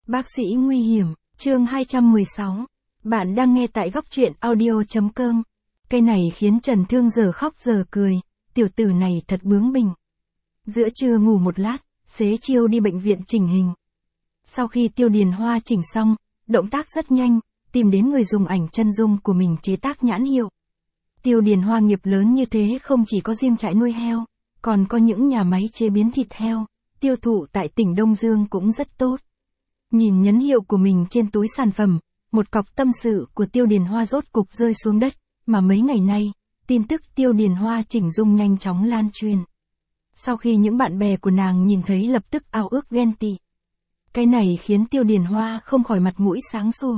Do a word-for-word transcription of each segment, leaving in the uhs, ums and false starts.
Bác sĩ nguy hiểm, chương hai trăm mười sáu. Bạn đang nghe tại góc truyện audio.com. Cây này khiến Trần Thương giờ khóc giờ cười, tiểu tử này thật bướng bỉnh. Giữa trưa ngủ một lát, xế chiều đi bệnh viện chỉnh hình. Sau khi Tiêu Điền Hoa chỉnh xong, động tác rất nhanh, tìm đến người dùng ảnh chân dung của mình chế tác nhãn hiệu. Tiêu Điền Hoa nghiệp lớn như thế không chỉ có riêng trại nuôi heo, còn có những nhà máy chế biến thịt heo, tiêu thụ tại tỉnh Đông Dương cũng rất tốt. Nhìn nhãn hiệu của mình trên túi sản phẩm, một cọc tâm sự của Tiêu Điền Hoa rốt cục rơi xuống đất, mà mấy ngày nay, tin tức Tiêu Điền Hoa chỉnh dung nhanh chóng lan truyền. Sau khi những bạn bè của nàng nhìn thấy lập tức ao ước ghen tị. Cái này khiến Tiêu Điền Hoa không khỏi mặt mũi sáng sủa.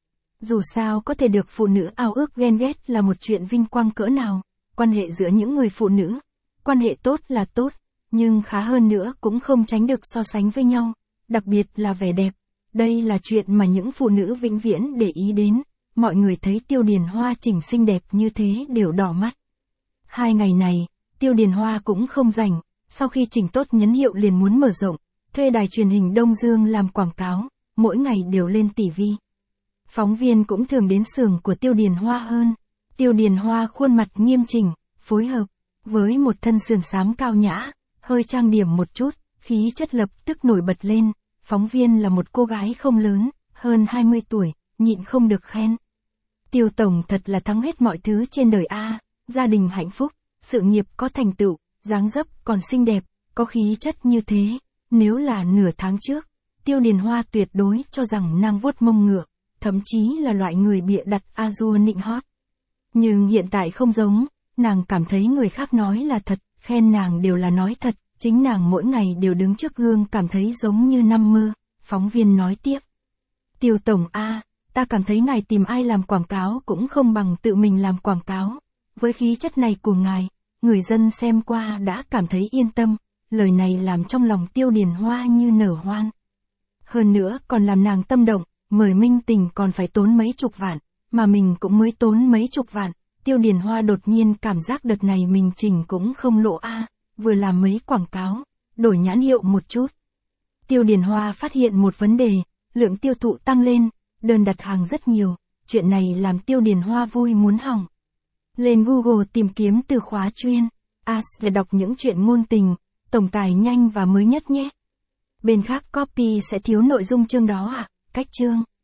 Dù sao có thể được phụ nữ ao ước ghen ghét là một chuyện vinh quang cỡ nào, quan hệ giữa những người phụ nữ, quan hệ tốt là tốt, nhưng khá hơn nữa cũng không tránh được so sánh với nhau, đặc biệt là vẻ đẹp. Đây là chuyện mà những phụ nữ vĩnh viễn để ý đến, mọi người thấy Tiêu Điền Hoa chỉnh xinh đẹp như thế đều đỏ mắt. Hai ngày này, Tiêu Điền Hoa cũng không rảnh, sau khi chỉnh tốt nhãn hiệu liền muốn mở rộng, thuê đài truyền hình Đông Dương làm quảng cáo, mỗi ngày đều lên ti vi. Phóng viên cũng thường đến xưởng của Tiêu Điền Hoa hơn. Tiêu Điền Hoa khuôn mặt nghiêm chỉnh, phối hợp với một thân sườn xám cao nhã, hơi trang điểm một chút, khí chất lập tức nổi bật lên. Phóng viên là một cô gái không lớn, hơn hai mươi tuổi, nhịn không được khen. Tiêu tổng thật là thắng hết mọi thứ trên đời a, gia đình hạnh phúc, sự nghiệp có thành tựu, dáng dấp còn xinh đẹp, có khí chất như thế. Nếu là nửa tháng trước, Tiêu Điền Hoa tuyệt đối cho rằng nàng vuốt mông ngựa, thậm chí là loại người bịa đặt a dua nịnh hót. Nhưng hiện tại không giống, nàng cảm thấy người khác nói là thật, khen nàng đều là nói thật. Chính nàng mỗi ngày đều đứng trước gương cảm thấy giống như năm mơ. Phóng viên nói tiếp. Tiêu tổng a, ta cảm thấy ngài tìm ai làm quảng cáo cũng không bằng tự mình làm quảng cáo. Với khí chất này của ngài, người dân xem qua đã cảm thấy yên tâm. Lời này làm trong lòng Tiêu Điền Hoa như nở hoan. Hơn nữa còn làm nàng tâm động, mời minh tình còn phải tốn mấy chục vạn, mà mình cũng mới tốn mấy chục vạn. Tiêu Điền Hoa đột nhiên cảm giác đợt này mình chỉnh cũng không lộ a. Vừa làm mấy quảng cáo, đổi nhãn hiệu một chút. Tiêu Điền Hoa phát hiện một vấn đề, lượng tiêu thụ tăng lên, đơn đặt hàng rất nhiều, chuyện này làm Tiêu Điền Hoa vui muốn hỏng. Lên Google tìm kiếm từ khóa chuyên, as để đọc những chuyện ngôn tình, tổng tài nhanh và mới nhất nhé. Bên khác copy sẽ thiếu nội dung chương đó à, cách chương.